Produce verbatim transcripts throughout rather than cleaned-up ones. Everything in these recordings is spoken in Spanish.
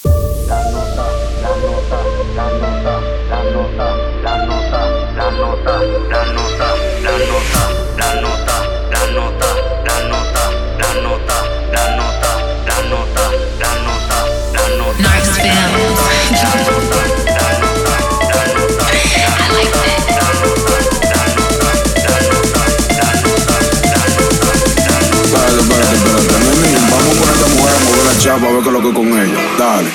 La nota, la nota, la nota, la nota, la nota, la nota, la nota, la nota, la nota, la nota, la nota, la nota, la nota, la nota, la nota, la nota. Narcs Films. I like that. Espérate, espérate, espérate, nene, vamos a poner a esta mujer a mover la chapa a ver qué es lo que es con ella. Dale.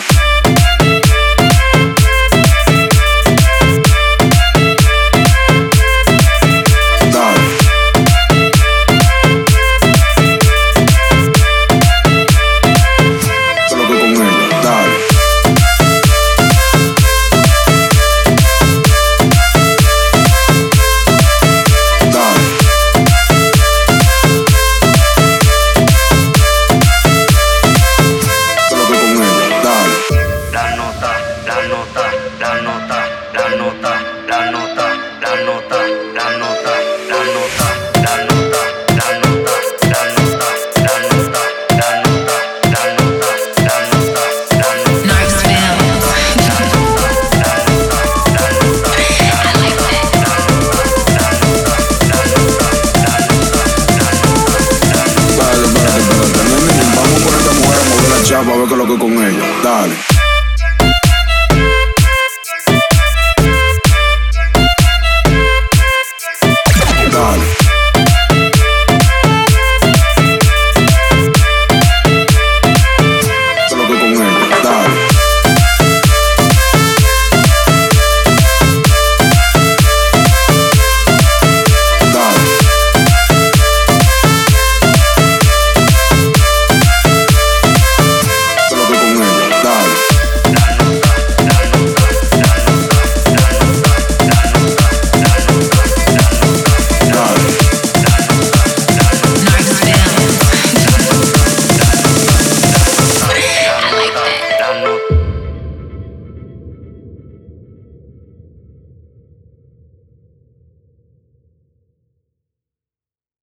A ver qué es lo que es con ella. Dale.